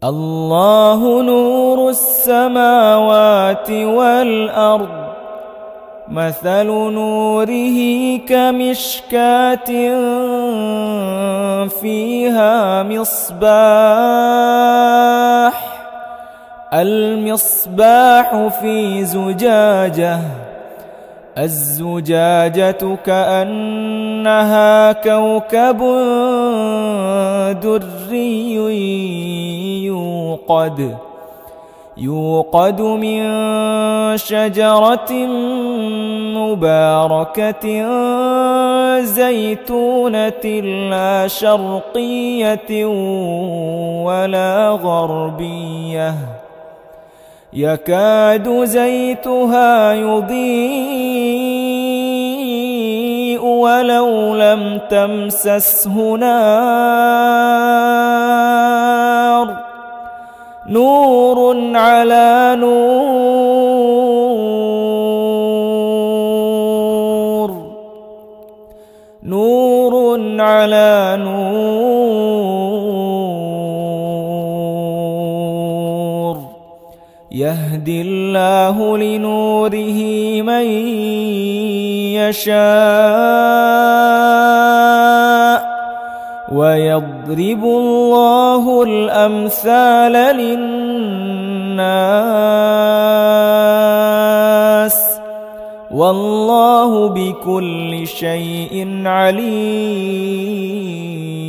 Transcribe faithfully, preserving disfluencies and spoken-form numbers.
الله نور السماوات والأرض، مثل نوره كمشكاة فيها مصباح، المصباح في زجاجة، الزجاجة كأنها كوكب دري يوقد يوقد من شجرة مباركة زيتونة لا شرقية ولا غربية، يكاد زيتها يضيء ولو لم تمسسه نار، نور على نور، نور على نور، يهدي الله لنوره من يشاء، ويضرب الله الأمثال للناس، والله بكل شيء عليم.